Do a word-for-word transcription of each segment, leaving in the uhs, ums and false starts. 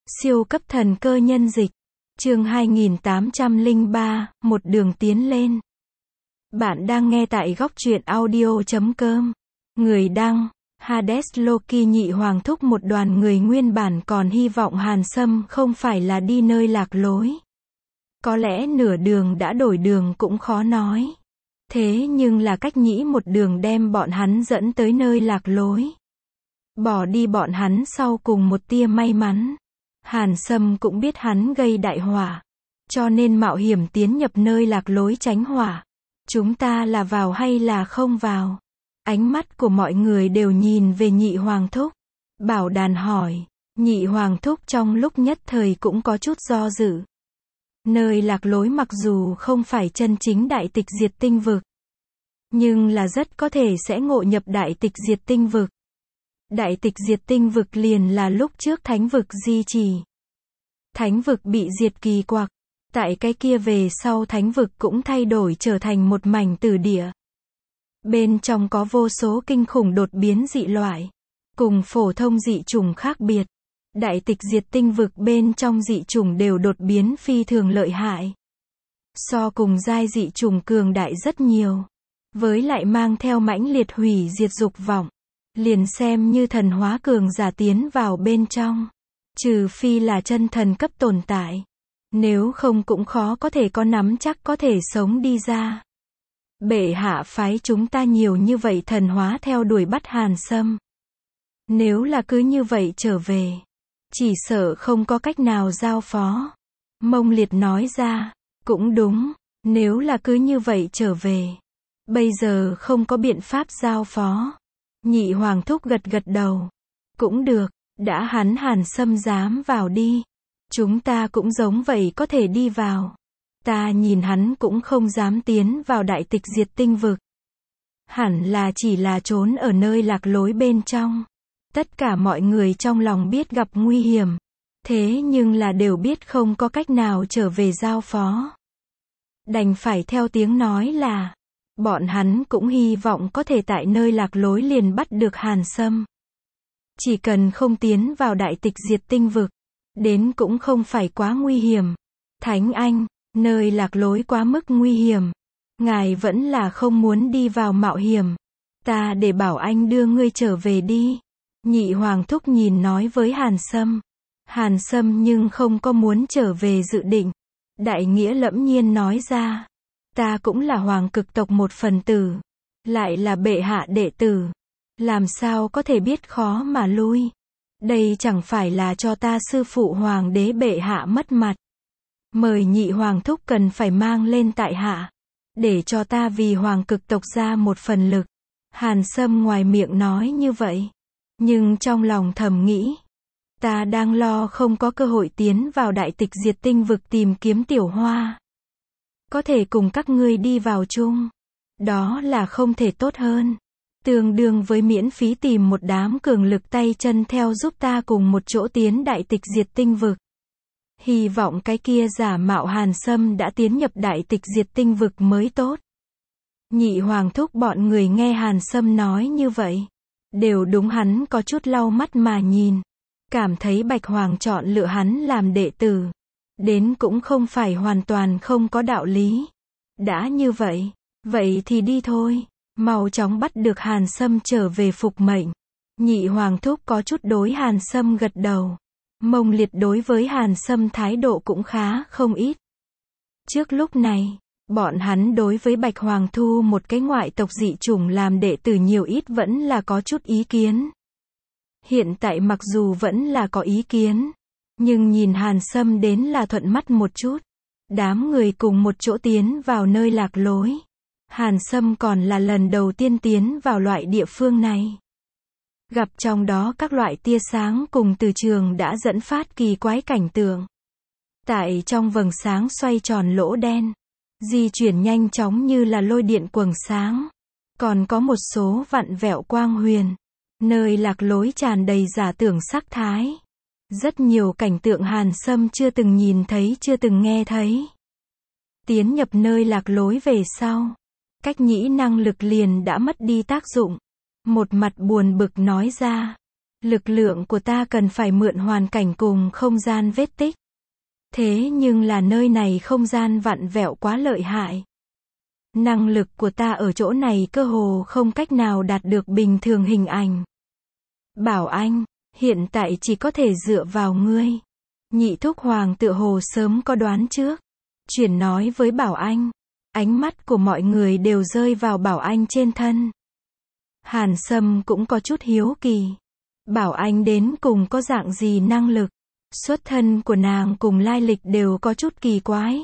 Siêu cấp thần cơ nhân dịch. Chương hai nghìn tám trăm lẻ ba, một đường tiến lên. Bạn đang nghe tại góc truyện audio chấm com. Người đăng, Hades Loki. Nhị hoàng thúc. Một đoàn người nguyên bản còn hy vọng Hàn Sâm không phải là đi nơi lạc lối. Có lẽ nửa đường đã đổi đường cũng khó nói. Thế nhưng là cách nhĩ một đường đem bọn hắn dẫn tới nơi lạc lối. Bỏ đi bọn hắn sau cùng một tia may mắn. Hàn Sâm cũng biết hắn gây đại họa, cho nên mạo hiểm tiến nhập nơi lạc lối tránh họa. Chúng ta là vào hay là không vào? Ánh mắt của mọi người đều nhìn về nhị hoàng thúc. Bảo Đàn hỏi. Nhị hoàng thúc trong lúc nhất thời cũng có chút do dự. Nơi lạc lối mặc dù không phải chân chính đại tịch diệt tinh vực, nhưng là rất có thể sẽ ngộ nhập đại tịch diệt tinh vực. Đại tịch diệt tinh vực liền là lúc trước thánh vực di trì. Thánh vực bị diệt kỳ quặc. Tại cái kia về sau thánh vực cũng thay đổi trở thành một mảnh tử địa. Bên trong có vô số kinh khủng đột biến dị loại. Cùng phổ thông dị chủng khác biệt. Đại tịch diệt tinh vực bên trong dị chủng đều đột biến phi thường lợi hại. So cùng giai dị chủng cường đại rất nhiều. Với lại mang theo mãnh liệt hủy diệt dục vọng. Liền xem như thần hóa cường giả tiến vào bên trong. Trừ phi là chân thần cấp tồn tại. Nếu không cũng khó có thể có nắm chắc có thể sống đi ra. Bệ hạ phái chúng ta nhiều như vậy thần hóa theo đuổi bắt Hàn Sâm. Nếu là cứ như vậy trở về, chỉ sợ không có cách nào giao phó. Mông Liệt nói ra. Cũng đúng, nếu là cứ như vậy trở về, bây giờ không có biện pháp giao phó. Nhị hoàng thúc gật gật đầu. Cũng được, đã hắn Hàn Sâm dám vào đi. Chúng ta cũng giống vậy có thể đi vào. Ta nhìn hắn cũng không dám tiến vào đại tịch diệt tinh vực. Hẳn là chỉ là trốn ở nơi lạc lối bên trong. Tất cả mọi người trong lòng biết gặp nguy hiểm. Thế nhưng là đều biết không có cách nào trở về giao phó. Đành phải theo tiếng nói là bọn hắn cũng hy vọng có thể tại nơi lạc lối liền bắt được Hàn Sâm. Chỉ cần không tiến vào đại tịch diệt tinh vực, đến cũng không phải quá nguy hiểm. Thánh Anh, nơi lạc lối quá mức nguy hiểm. Ngài vẫn là không muốn đi vào mạo hiểm. Ta để bảo anh đưa ngươi trở về đi. Nhị hoàng thúc nhìn nói với Hàn Sâm. Hàn Sâm nhưng không có muốn trở về dự định. Đại nghĩa lẫm nhiên nói ra. Ta cũng là hoàng cực tộc một phần tử. Lại là bệ hạ đệ tử. Làm sao có thể biết khó mà lui. Đây chẳng phải là cho ta sư phụ hoàng đế bệ hạ mất mặt. Mời nhị hoàng thúc cần phải mang lên tại hạ. Để cho ta vì hoàng cực tộc ra một phần lực. Hàn Sâm ngoài miệng nói như vậy. Nhưng trong lòng thầm nghĩ. Ta đang lo không có cơ hội tiến vào đại tịch diệt tinh vực tìm kiếm tiểu hoa. Có thể cùng các ngươi đi vào chung. Đó là không thể tốt hơn. Tương đương với miễn phí tìm một đám cường lực tay chân theo giúp ta cùng một chỗ tiến đại tịch diệt tinh vực. Hy vọng cái kia giả mạo Hàn Sâm đã tiến nhập đại tịch diệt tinh vực mới tốt. Nhị hoàng thúc bọn người nghe Hàn Sâm nói như vậy. Đều đúng hắn có chút lau mắt mà nhìn. Cảm thấy Bạch Hoàng chọn lựa hắn làm đệ tử. Đến cũng không phải hoàn toàn không có đạo lý. Đã như vậy, vậy thì đi thôi. Mau chóng bắt được Hàn Sâm trở về phục mệnh. Nhị hoàng thúc có chút đối Hàn Sâm gật đầu. Mông Liệt đối với Hàn Sâm thái độ cũng khá không ít. Trước lúc này, bọn hắn đối với Bạch Hoàng thu một cái ngoại tộc dị chủng làm đệ tử nhiều ít vẫn là có chút ý kiến. Hiện tại mặc dù vẫn là có ý kiến, nhưng nhìn Hàn Sâm đến là thuận mắt một chút. Đám người cùng một chỗ tiến vào nơi lạc lối. Hàn Sâm còn là lần đầu tiên tiến vào loại địa phương này. Gặp trong đó các loại tia sáng cùng từ trường đã dẫn phát kỳ quái cảnh tượng. Tại trong vầng sáng xoay tròn lỗ đen. Di chuyển nhanh chóng như là lôi điện quầng sáng. Còn có một số vặn vẹo quang huyền. Nơi lạc lối tràn đầy giả tưởng sắc thái. Rất nhiều cảnh tượng Hàn Sâm chưa từng nhìn thấy chưa từng nghe thấy. Tiến nhập nơi lạc lối về sau. Cách nhĩ năng lực liền đã mất đi tác dụng. Một mặt buồn bực nói ra. Lực lượng của ta cần phải mượn hoàn cảnh cùng không gian vết tích. Thế nhưng là nơi này không gian vặn vẹo quá lợi hại. Năng lực của ta ở chỗ này cơ hồ không cách nào đạt được bình thường hình ảnh. Bảo Anh, hiện tại chỉ có thể dựa vào ngươi. Nhị thúc hoàng tựa hồ sớm có đoán trước. Chuyển nói với Bảo Anh. Ánh mắt của mọi người đều rơi vào Bảo Anh trên thân. Hàn Sâm cũng có chút hiếu kỳ. Bảo Anh đến cùng có dạng gì năng lực. Xuất thân của nàng cùng lai lịch đều có chút kỳ quái.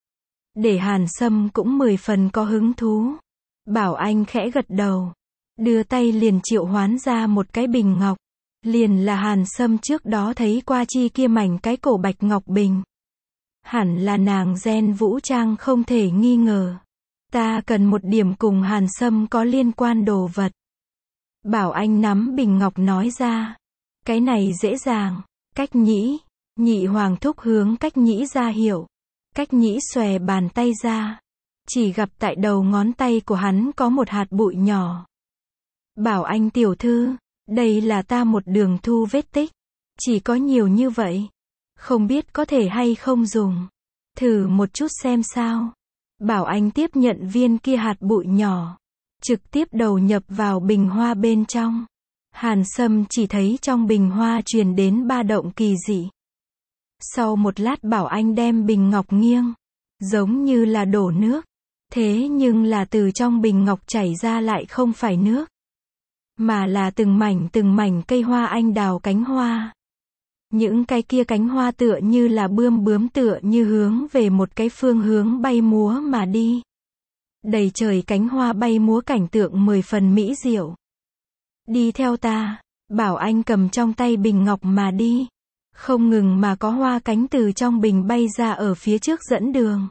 Để Hàn Sâm cũng mười phần có hứng thú. Bảo Anh khẽ gật đầu. Đưa tay liền triệu hoán ra một cái bình ngọc. Liền là Hàn Sâm trước đó thấy qua chi kia mảnh cái cổ bạch ngọc bình. Hẳn là nàng gen vũ trang không thể nghi ngờ. Ta cần một điểm cùng Hàn Sâm có liên quan đồ vật. Bảo Anh nắm bình ngọc nói ra. Cái này dễ dàng. Cách Nhĩ. Nhị hoàng thúc hướng Cách Nhĩ ra hiệu. Cách Nhĩ xòe bàn tay ra. Chỉ gặp tại đầu ngón tay của hắn có một hạt bụi nhỏ. Bảo Anh tiểu thư, đây là ta một đường thu vết tích. Chỉ có nhiều như vậy. Không biết có thể hay không dùng. Thử một chút xem sao. Bảo Anh tiếp nhận viên kia hạt bụi nhỏ. Trực tiếp đầu nhập vào bình hoa bên trong. Hàn Sâm chỉ thấy trong bình hoa truyền đến ba động kỳ dị. Sau một lát Bảo Anh đem bình ngọc nghiêng. Giống như là đổ nước. Thế nhưng là từ trong bình ngọc chảy ra lại không phải nước. Mà là từng mảnh từng mảnh cây hoa anh đào cánh hoa. Những cái kia cánh hoa tựa như là bươm bướm tựa như hướng về một cái phương hướng bay múa mà đi. Đầy trời cánh hoa bay múa cảnh tượng mười phần mỹ diệu. Đi theo ta, Bảo Anh cầm trong tay bình ngọc mà đi. Không ngừng mà có hoa cánh từ trong bình bay ra ở phía trước dẫn đường.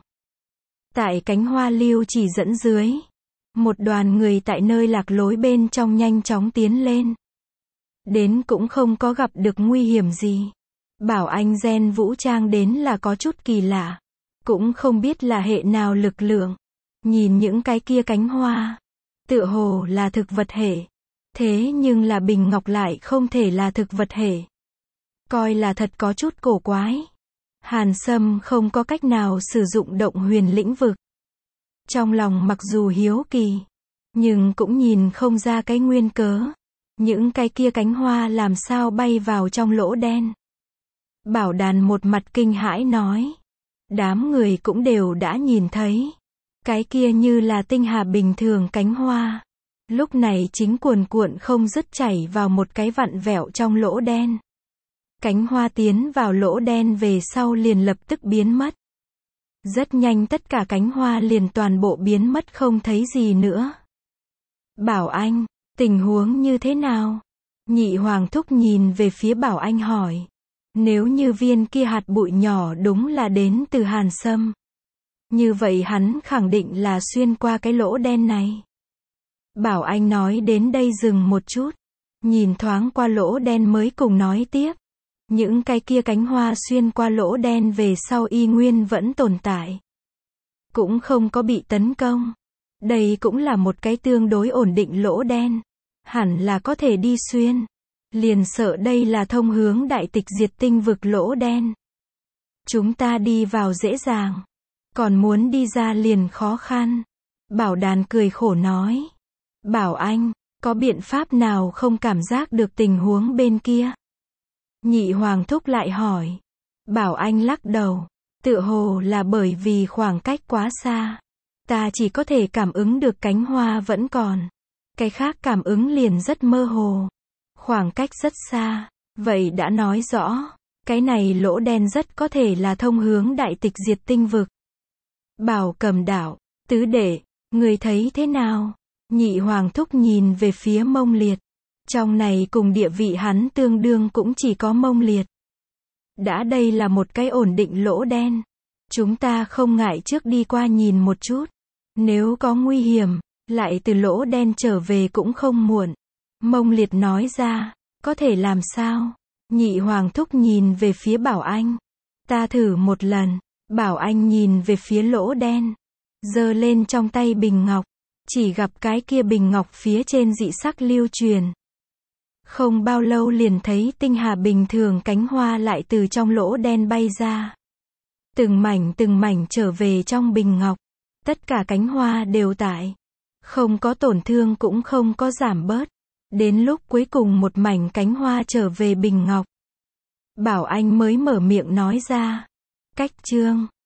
Tại cánh hoa lưu chỉ dẫn dưới. Một đoàn người tại nơi lạc lối bên trong nhanh chóng tiến lên. Đến cũng không có gặp được nguy hiểm gì. Bảo Anh gen vũ trang đến là có chút kỳ lạ. Cũng không biết là hệ nào lực lượng. Nhìn những cái kia cánh hoa. Tựa hồ là thực vật hệ. Thế nhưng là bình ngọc lại không thể là thực vật hệ. Coi là thật có chút cổ quái. Hàn Sâm không có cách nào sử dụng động huyền lĩnh vực. Trong lòng mặc dù hiếu kỳ. Nhưng cũng nhìn không ra cái nguyên cớ. Những cái kia cánh hoa làm sao bay vào trong lỗ đen. Bảo Đàn một mặt kinh hãi nói. Đám người cũng đều đã nhìn thấy. Cái kia như là tinh hà bình thường cánh hoa. Lúc này chính cuồn cuộn không dứt chảy vào một cái vặn vẹo trong lỗ đen. Cánh hoa tiến vào lỗ đen về sau liền lập tức biến mất. Rất nhanh tất cả cánh hoa liền toàn bộ biến mất không thấy gì nữa. Bảo Anh, tình huống như thế nào? Nhị hoàng thúc nhìn về phía Bảo Anh hỏi. Nếu như viên kia hạt bụi nhỏ đúng là đến từ Hàn Sâm. Như vậy hắn khẳng định là xuyên qua cái lỗ đen này. Bảo Anh nói đến đây dừng một chút. Nhìn thoáng qua lỗ đen mới cùng nói tiếp. Những cái kia cánh hoa xuyên qua lỗ đen về sau y nguyên vẫn tồn tại. Cũng không có bị tấn công. Đây cũng là một cái tương đối ổn định lỗ đen. Hẳn là có thể đi xuyên. Liền sợ đây là thông hướng đại tịch diệt tinh vực lỗ đen. Chúng ta đi vào dễ dàng. Còn muốn đi ra liền khó khăn. Bảo Đàn cười khổ nói. Bảo Anh, có biện pháp nào không cảm giác được tình huống bên kia? Nhị hoàng thúc lại hỏi. Bảo Anh lắc đầu. Tựa hồ là bởi vì khoảng cách quá xa. Ta chỉ có thể cảm ứng được cánh hoa vẫn còn. Cái khác cảm ứng liền rất mơ hồ. Khoảng cách rất xa. Vậy đã nói rõ. Cái này lỗ đen rất có thể là thông hướng đại tịch diệt tinh vực. Bảo Cầm Đạo, tứ đệ, người thấy thế nào? Nhị hoàng thúc nhìn về phía Mông Liệt. Trong này cùng địa vị hắn tương đương cũng chỉ có Mông Liệt. Đã đây là một cái ổn định lỗ đen. Chúng ta không ngại trước đi qua nhìn một chút. Nếu có nguy hiểm, lại từ lỗ đen trở về cũng không muộn. Mông Liệt nói ra, có thể làm sao? Nhị hoàng thúc nhìn về phía Bảo Anh. Ta thử một lần. Bảo Anh nhìn về phía lỗ đen. Giơ lên trong tay bình ngọc. Chỉ gặp cái kia bình ngọc phía trên dị sắc lưu truyền. Không bao lâu liền thấy tinh hà bình thường cánh hoa lại từ trong lỗ đen bay ra. Từng mảnh từng mảnh trở về trong bình ngọc. Tất cả cánh hoa đều tại. Không có tổn thương cũng không có giảm bớt. Đến lúc cuối cùng một mảnh cánh hoa trở về bình ngọc. Bảo Anh mới mở miệng nói ra. Cách chương